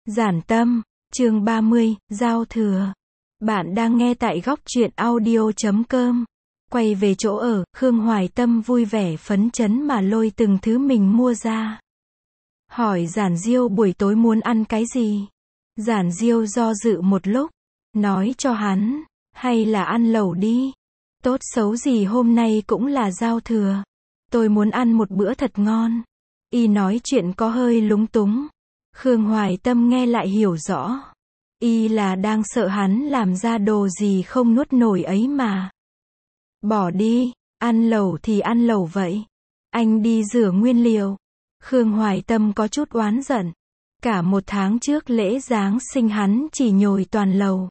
Giản Tâm, chương 30, Giao thừa. Bạn đang nghe tại góc truyện audio.com. Quay về chỗ ở, Khương Hoài Tâm vui vẻ phấn chấn mà lôi từng thứ mình mua ra. Hỏi Giản Diêu buổi tối muốn ăn cái gì? Giản Diêu do dự một lúc, nói cho hắn, hay là ăn lẩu đi. Tốt xấu gì hôm nay cũng là giao thừa. Tôi muốn ăn một bữa thật ngon. Y nói chuyện có hơi lúng túng. Khương Hoài Tâm nghe lại hiểu rõ. Y là đang sợ hắn làm ra đồ gì không nuốt nổi ấy mà. Bỏ đi, ăn lẩu thì ăn lẩu vậy. Anh đi rửa nguyên liệu. Khương Hoài Tâm có chút oán giận. Cả một tháng trước lễ Giáng sinh hắn chỉ nhồi toàn lẩu.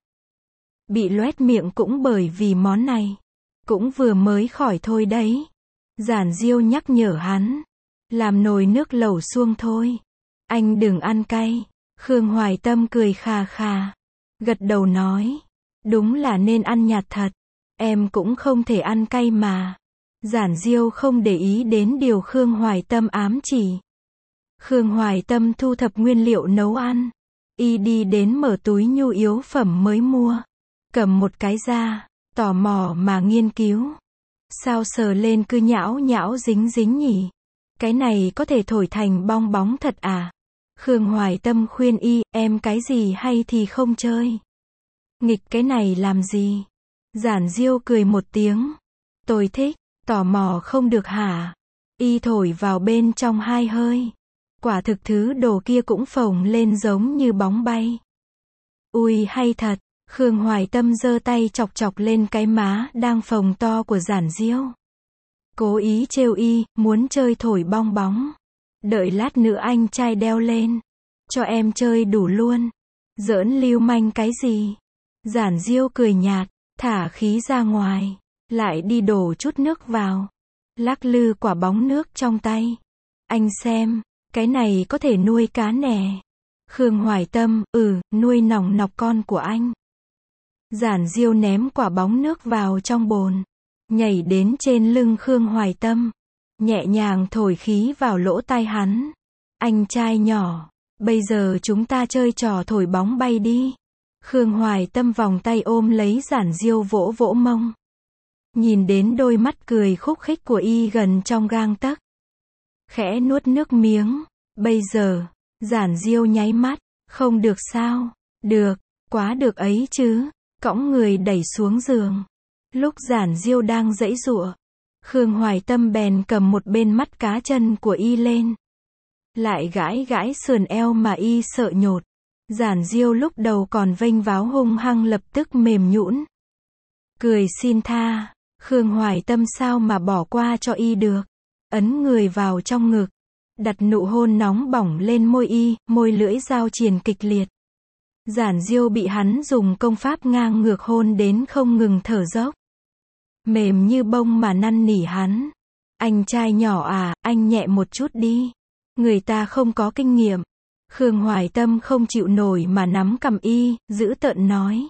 Bị loét miệng cũng bởi vì món này. Cũng vừa mới khỏi thôi đấy. Giản Diêu nhắc nhở hắn. Làm nồi nước lẩu suông thôi. Anh đừng ăn cay. Khương Hoài Tâm cười khà khà. Gật đầu nói. Đúng là nên ăn nhạt thật. Em cũng không thể ăn cay mà. Giản Diêu không để ý đến điều Khương Hoài Tâm ám chỉ. Khương Hoài Tâm thu thập nguyên liệu nấu ăn. Y đi đến mở túi nhu yếu phẩm mới mua. Cầm một cái ra. Tò mò mà nghiên cứu. Sao sờ lên cứ nhão nhão dính dính nhỉ? Cái này có thể thổi thành bong bóng thật à? Khương Hoài Tâm khuyên Y, em cái gì hay thì không chơi. Nghịch cái này làm gì? Giản Diêu cười một tiếng. Tôi thích, tò mò không được hả? Y thổi vào bên trong 2 hơi. Quả thực thứ đồ kia cũng phồng lên giống như bóng bay. Ui hay thật, Khương Hoài Tâm giơ tay chọc chọc lên cái má đang phồng to của Giản Diêu. Cố ý trêu Y, muốn chơi thổi bong bóng. Đợi lát nữa anh trai đeo lên. Cho em chơi đủ luôn. Giỡn lưu manh cái gì? Giản Diêu cười nhạt, thả khí ra ngoài. Lại đi đổ chút nước vào. Lắc lư quả bóng nước trong tay. Anh xem, cái này có thể nuôi cá nè. Khương Hoài Tâm, nuôi nòng nọc con của anh. Giản Diêu ném quả bóng nước vào trong bồn. Nhảy đến trên lưng Khương Hoài Tâm. Nhẹ nhàng thổi khí vào lỗ tai hắn. Anh trai nhỏ, bây giờ chúng ta chơi trò thổi bóng bay đi. Khương Hoài Tâm vòng tay ôm lấy Giản Diêu vỗ vỗ mông. Nhìn đến đôi mắt cười khúc khích của Y gần trong gang tấc. Khẽ nuốt nước miếng. Bây giờ, Giản Diêu nháy mắt. Không được sao? Được, quá được ấy chứ. Cõng người đẩy xuống giường. Lúc Giản Diêu đang giãy giụa, Khương Hoài Tâm bèn cầm một bên mắt cá chân của Y lên. Lại gãi gãi sườn eo mà Y sợ nhột. Giản Diêu lúc đầu còn vênh váo hung hăng lập tức mềm nhũn. Cười xin tha. Khương Hoài Tâm sao mà bỏ qua cho Y được. Ấn người vào trong ngực. Đặt nụ hôn nóng bỏng lên môi Y, môi lưỡi giao triền kịch liệt. Giản Diêu bị hắn dùng công pháp ngang ngược hôn đến không ngừng thở dốc. Mềm như bông mà năn nỉ hắn. Anh trai nhỏ à, anh nhẹ một chút đi. Người ta không có kinh nghiệm. Khương Hoài Tâm không chịu nổi mà nắm cằm Y, dữ tợn nói.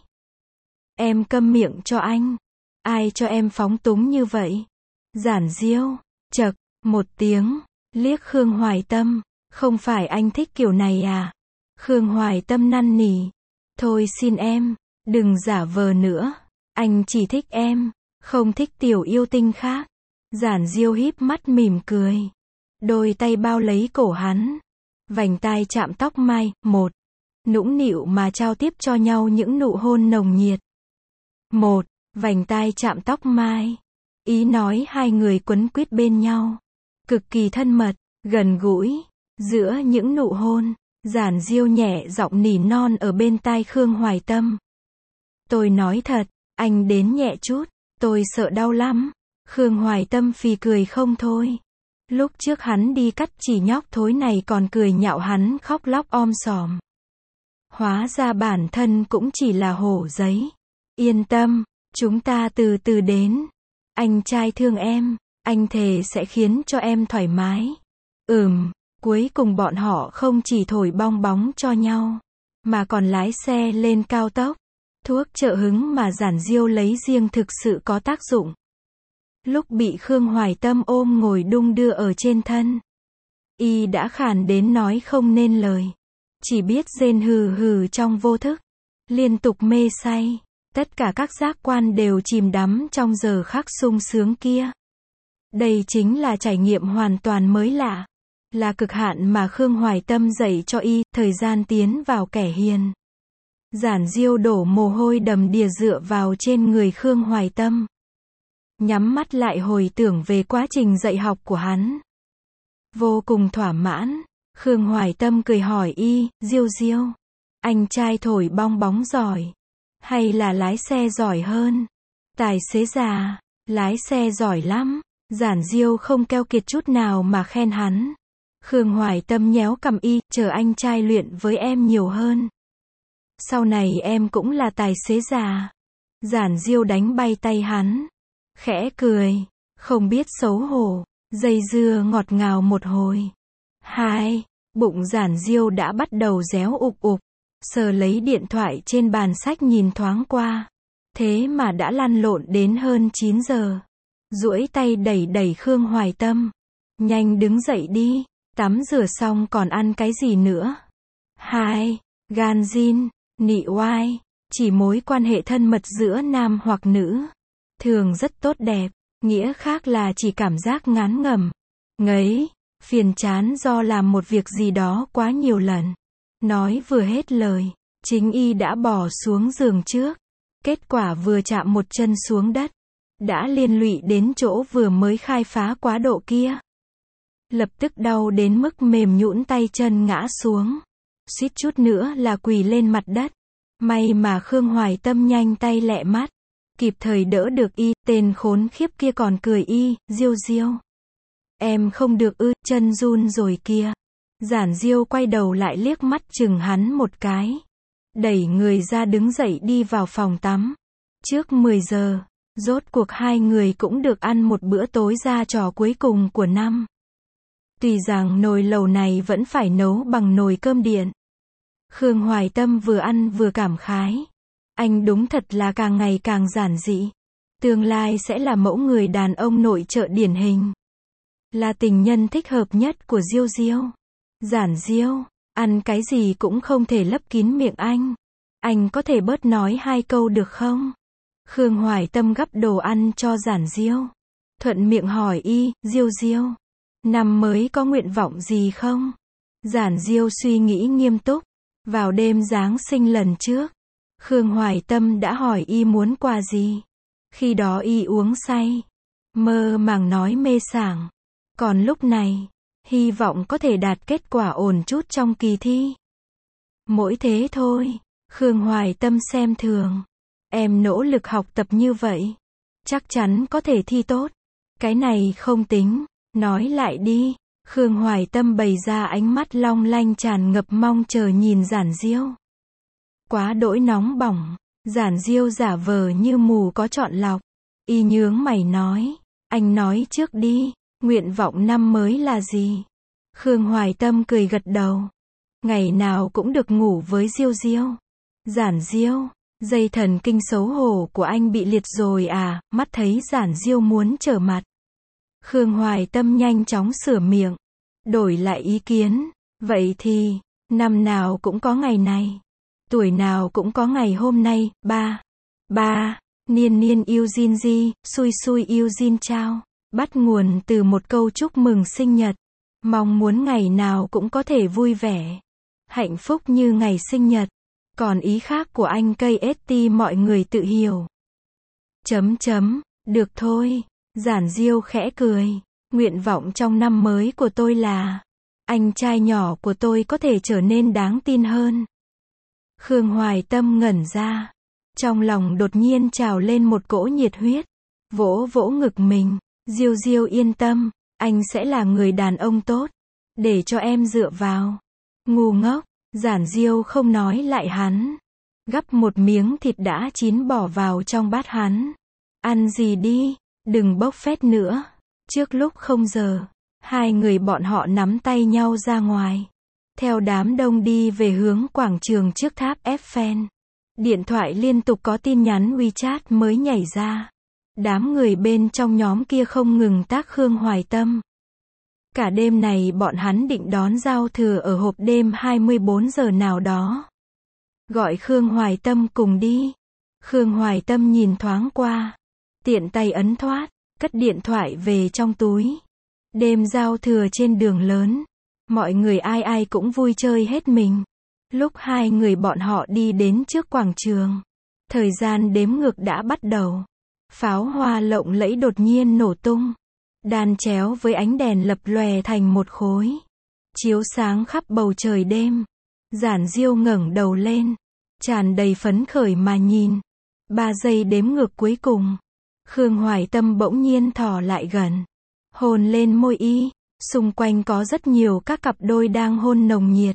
Em câm miệng cho anh. Ai cho em phóng túng như vậy? Giản Diêu, chậc, một tiếng, liếc Khương Hoài Tâm. Không phải anh thích kiểu này à? Khương Hoài Tâm năn nỉ. Thôi xin em, đừng giả vờ nữa. Anh chỉ thích em, không thích tiểu yêu tinh khác. Giản Diêu híp mắt mỉm cười. Đôi tay bao lấy cổ hắn. Vành tai chạm tóc mai, một. Nũng nịu mà trao tiếp cho nhau những nụ hôn nồng nhiệt. Một, vành tai chạm tóc mai. Ý nói hai người quấn quýt bên nhau. Cực kỳ thân mật, gần gũi. Giữa những nụ hôn, Giản Diêu nhẹ giọng nỉ non ở bên tai Khương Hoài Tâm. Tôi nói thật, anh đến nhẹ chút, tôi sợ đau lắm. Khương Hoài Tâm phì cười không thôi. Lúc trước hắn đi cắt chỉ nhóc thối này còn cười nhạo hắn khóc lóc om sòm. Hóa ra bản thân cũng chỉ là hổ giấy. Yên tâm, chúng ta từ từ đến. Anh trai thương em, anh thề sẽ khiến cho em thoải mái. Cuối cùng bọn họ không chỉ thổi bong bóng cho nhau, mà còn lái xe lên cao tốc. Thuốc trợ hứng mà Giản Diêu lấy riêng thực sự có tác dụng. Lúc bị Khương Hoài Tâm ôm ngồi đung đưa ở trên thân, Y đã khàn đến nói không nên lời. chỉ biết rên hừ hừ trong vô thức, liên tục mê say. Tất cả các giác quan đều chìm đắm trong giờ khắc sung sướng kia. Đây chính là trải nghiệm hoàn toàn mới lạ, là cực hạn mà Khương Hoài Tâm dạy cho y, thời gian tiến vào kẻ hiền. Giản Diêu đổ mồ hôi đầm đìa dựa vào trên người Khương Hoài Tâm. Nhắm mắt lại hồi tưởng về quá trình dạy học của hắn. Vô cùng thỏa mãn, Khương Hoài Tâm cười hỏi y, Diêu Diêu, anh trai thổi bong bóng giỏi, hay là lái xe giỏi hơn? Tài xế già, lái xe giỏi lắm. Giản Diêu không keo kiệt chút nào mà khen hắn. Khương Hoài Tâm nhéo cằm y, chờ anh trai luyện với em nhiều hơn. Sau này em cũng là tài xế già. Giản Diêu đánh bay tay hắn, khẽ cười, không biết xấu hổ, dây dưa ngọt ngào một hồi. Hai, bụng Giản Diêu đã bắt đầu réo ục ục, sờ lấy điện thoại trên bàn sách nhìn thoáng qua. Thế mà đã lăn lộn đến hơn 9 giờ. Duỗi tay đẩy đẩy Khương Hoài Tâm. Nhanh đứng dậy đi, tắm rửa xong còn ăn cái gì nữa? Hai, gan zin, nị oai, chỉ mối quan hệ thân mật giữa nam hoặc nữ. Thường rất tốt đẹp, nghĩa khác là chỉ cảm giác ngán ngẩm, ngấy, phiền chán do làm một việc gì đó quá nhiều lần. Nói vừa hết lời, chính y đã bỏ xuống giường trước. Kết quả vừa chạm một chân xuống đất, đã liên lụy đến chỗ vừa mới khai phá quá độ kia. Lập tức đau đến mức mềm nhũn tay chân ngã xuống. Suýt chút nữa là quỳ lên mặt đất. May mà Khương Hoài Tâm nhanh tay lẹ mắt, kịp thời đỡ được y, tên khốn khiếp kia còn cười y, Diêu Diêu. Em không được ư, chân run rồi kia. Giản Diêu quay đầu lại liếc mắt chừng hắn một cái. Đẩy người ra đứng dậy đi vào phòng tắm. Trước 10 giờ, rốt cuộc hai người cũng được ăn một bữa tối ra trò cuối cùng của năm. Tuy rằng nồi lẩu này vẫn phải nấu bằng nồi cơm điện. Khương Hoài Tâm vừa ăn vừa cảm khái. Anh đúng thật là càng ngày càng giản dị. Tương lai sẽ là mẫu người đàn ông nội trợ điển hình. Là tình nhân thích hợp nhất của Diêu Diêu. Giản Diêu, ăn cái gì cũng không thể lấp kín miệng anh. Anh có thể bớt nói hai câu được không? Khương Hoài Tâm gắp đồ ăn cho Giản Diêu. Thuận miệng hỏi y, Diêu Diêu, năm mới có nguyện vọng gì không? Giản Diêu suy nghĩ nghiêm túc. Vào đêm Giáng sinh lần trước, Khương Hoài Tâm đã hỏi y muốn quà gì. Khi đó y uống say, mơ màng nói mê sảng. Còn lúc này, hy vọng có thể đạt kết quả ổn chút trong kỳ thi. Mỗi thế thôi. Khương Hoài Tâm xem thường. Em nỗ lực học tập như vậy, chắc chắn có thể thi tốt. Cái này không tính. Nói lại đi. Khương Hoài Tâm bày ra ánh mắt long lanh tràn ngập mong chờ nhìn Giản Diêu. Quá đỗi nóng bỏng. Giản Diêu giả vờ như mù có chọn lọc. Y nhướng mày nói. Anh nói trước đi. Nguyện vọng năm mới là gì? Khương Hoài Tâm cười gật đầu. Ngày nào cũng được ngủ với Diêu Diêu. Giản Diêu, dây thần kinh xấu hổ của anh bị liệt rồi à? Mắt thấy Giản Diêu muốn trở mặt. Khương Hoài Tâm nhanh chóng sửa miệng. Đổi lại ý kiến. Vậy thì, năm nào cũng có ngày này. Tuổi nào cũng có ngày hôm nay. Ba, niên niên yêu Jin Ji, xui xui yêu Jin Chao. Bắt nguồn từ một câu chúc mừng sinh nhật. Mong muốn ngày nào cũng có thể vui vẻ, hạnh phúc như ngày sinh nhật. Còn ý khác của anh KST mọi người tự hiểu. Được thôi. Giản Diêu khẽ cười. Nguyện vọng trong năm mới của tôi là anh trai nhỏ của tôi có thể trở nên đáng tin hơn. Khương Hoài Tâm ngẩn ra. Trong lòng đột nhiên trào lên một cỗ nhiệt huyết. Vỗ vỗ ngực mình. Diêu Diêu yên tâm, anh sẽ là người đàn ông tốt, để cho em dựa vào. Ngu ngốc. Giản Diêu không nói lại hắn. Gắp một miếng thịt đã chín bỏ vào trong bát hắn. Ăn gì đi, đừng bốc phét nữa. Trước lúc không giờ, hai người bọn họ nắm tay nhau ra ngoài. Theo đám đông đi về hướng quảng trường trước tháp Eiffel. Điện thoại liên tục có tin nhắn WeChat mới nhảy ra. Đám người bên trong nhóm kia không ngừng tác Khương Hoài Tâm. Cả đêm này bọn hắn định đón giao thừa ở hộp đêm 24 giờ nào đó. Gọi Khương Hoài Tâm cùng đi. Khương Hoài Tâm nhìn thoáng qua. Tiện tay ấn thoát, cất điện thoại về trong túi. Đêm giao thừa trên đường lớn. Mọi người ai ai cũng vui chơi hết mình. Lúc hai người bọn họ đi đến trước quảng trường. Thời gian đếm ngược đã bắt đầu. Pháo hoa lộng lẫy đột nhiên nổ tung. Đan chéo với ánh đèn lập lòe thành một khối. Chiếu sáng khắp bầu trời đêm. Giản Diêu ngẩng đầu lên. Tràn đầy phấn khởi mà nhìn. 3 giây đếm ngược cuối cùng. Khương Hoài Tâm bỗng nhiên thò lại gần. Hôn lên môi y. Xung quanh có rất nhiều các cặp đôi đang hôn nồng nhiệt.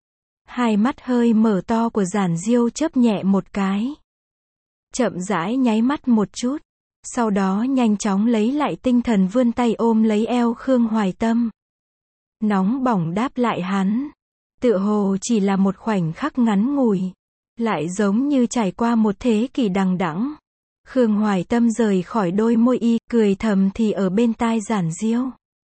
Hai mắt hơi mở to của Giản Diêu chớp nhẹ một cái. Chậm rãi nháy mắt một chút. Sau đó nhanh chóng lấy lại tinh thần vươn tay ôm lấy eo Khương Hoài Tâm. Nóng bỏng đáp lại hắn. Tựa hồ chỉ là một khoảnh khắc ngắn ngủi. Lại giống như trải qua một thế kỷ đằng đẵng. Khương Hoài Tâm rời khỏi đôi môi y, cười thầm thì ở bên tai Giản Diêu.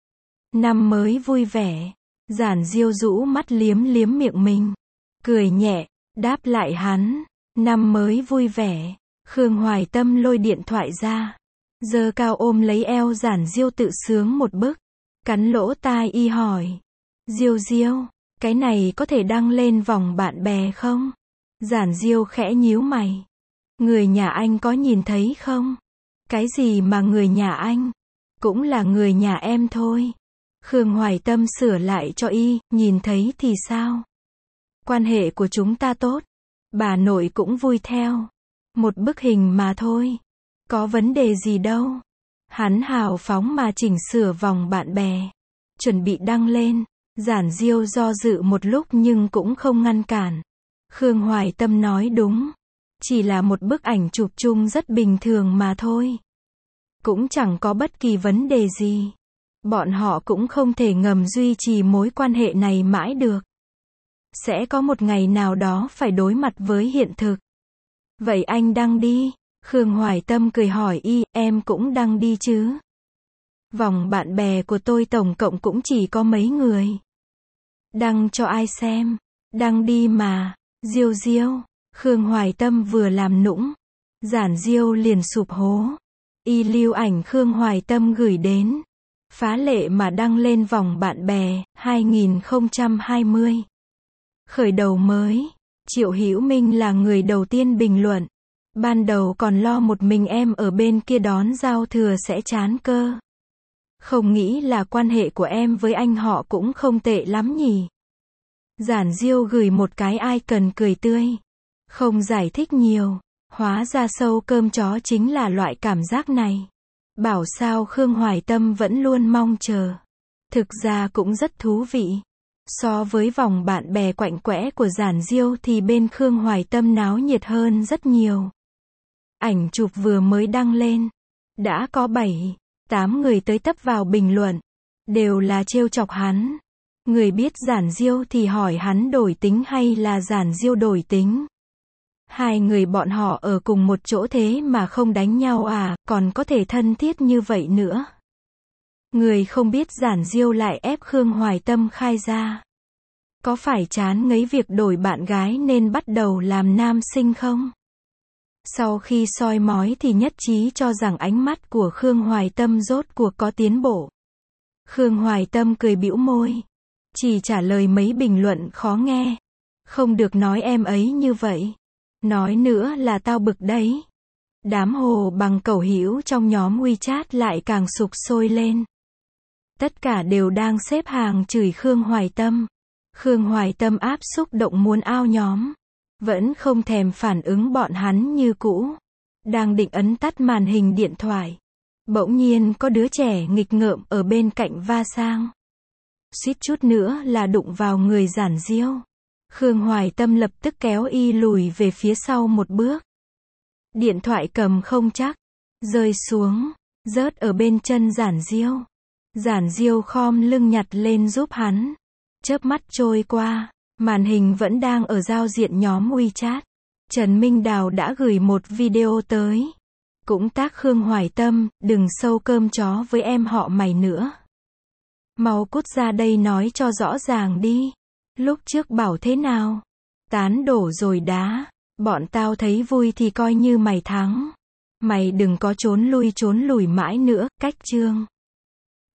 Năm mới vui vẻ. Giản Diêu rũ mắt liếm liếm miệng mình. Cười nhẹ, đáp lại hắn. Năm mới vui vẻ. Khương Hoài Tâm lôi điện thoại ra. Giơ cao ôm lấy eo Giản Diêu tự sướng một bức. Cắn lỗ tai y hỏi. Diêu Diêu, cái này có thể đăng lên vòng bạn bè không? Giản Diêu khẽ nhíu mày. Người nhà anh có nhìn thấy không? Cái gì mà người nhà anh? Cũng là người nhà em thôi. Khương Hoài Tâm sửa lại cho y, nhìn thấy thì sao? Quan hệ của chúng ta tốt. Bà nội cũng vui theo. Một bức hình mà thôi. Có vấn đề gì đâu. Hắn hào phóng mà chỉnh sửa vòng bạn bè. Chuẩn bị đăng lên. Giản Diêu do dự một lúc nhưng cũng không ngăn cản. Khương Hoài Tâm nói đúng. Chỉ là một bức ảnh chụp chung rất bình thường mà thôi. Cũng chẳng có bất kỳ vấn đề gì. Bọn họ cũng không thể ngầm duy trì mối quan hệ này mãi được. Sẽ có một ngày nào đó phải đối mặt với hiện thực. Vậy anh đăng đi. Khương Hoài Tâm cười hỏi y, em cũng đăng đi chứ? Vòng bạn bè của tôi tổng cộng cũng chỉ có mấy người. Đăng cho ai xem? Đăng đi mà. Diêu Diêu. Khương Hoài Tâm vừa làm nũng. Giản Diêu liền sụp hố. Y lưu ảnh Khương Hoài Tâm gửi đến. Phá lệ mà đăng lên vòng bạn bè, 2020. Khởi đầu mới. Triệu Hữu Minh là người đầu tiên bình luận. Ban đầu còn lo một mình em ở bên kia đón giao thừa sẽ chán cơ. Không nghĩ là quan hệ của em với anh họ cũng không tệ lắm nhỉ. Giản Diêu gửi một cái icon cười tươi. Không giải thích nhiều. Hóa ra sâu cơm chó chính là loại cảm giác này. Bảo sao Khương Hoài Tâm vẫn luôn mong chờ. Thực ra cũng rất thú vị. So với vòng bạn bè quạnh quẽ của Giản Diêu thì bên Khương Hoài Tâm náo nhiệt hơn rất nhiều. Ảnh chụp vừa mới đăng lên. Đã có 7-8 người tới tấp vào bình luận. Đều là trêu chọc hắn. Người biết Giản Diêu thì hỏi hắn đổi tính hay là Giản Diêu đổi tính. Hai người bọn họ ở cùng một chỗ thế mà không đánh nhau à, còn có thể thân thiết như vậy nữa. Người không biết Giản Diêu lại ép Khương Hoài Tâm khai ra. Có phải chán ngấy việc đổi bạn gái nên bắt đầu làm nam sinh không? Sau khi soi mói thì nhất trí cho rằng ánh mắt của Khương Hoài Tâm rốt cuộc có tiến bộ. Khương Hoài Tâm cười bĩu môi. Chỉ trả lời mấy bình luận khó nghe. Không được nói em ấy như vậy. Nói nữa là tao bực đấy. Đám hồ bằng cẩu hữu trong nhóm WeChat lại càng sục sôi lên. Tất cả đều đang xếp hàng chửi Khương Hoài Tâm. Khương Hoài Tâm áp xúc động muốn ao nhóm. Vẫn không thèm phản ứng bọn hắn như cũ. Đang định ấn tắt màn hình điện thoại. Bỗng nhiên có đứa trẻ nghịch ngợm ở bên cạnh va sang. Suýt chút nữa là đụng vào người Giản Diêu. Khương Hoài Tâm lập tức kéo y lùi về phía sau một bước. Điện thoại cầm không chắc. Rơi xuống. Rớt ở bên chân Giản Diêu. Giản Diêu khom lưng nhặt lên giúp hắn. Chớp mắt trôi qua. Màn hình vẫn đang ở giao diện nhóm WeChat. Trần Minh Đào đã gửi một video tới. Cũng tác Khương Hoài Tâm, đừng sâu cơm chó với em họ mày nữa. Mau cút ra đây nói cho rõ ràng đi. Lúc trước bảo thế nào? Tán đổ rồi đá. Bọn tao thấy vui thì coi như mày thắng. Mày đừng có trốn lui trốn lùi mãi nữa, cách chương.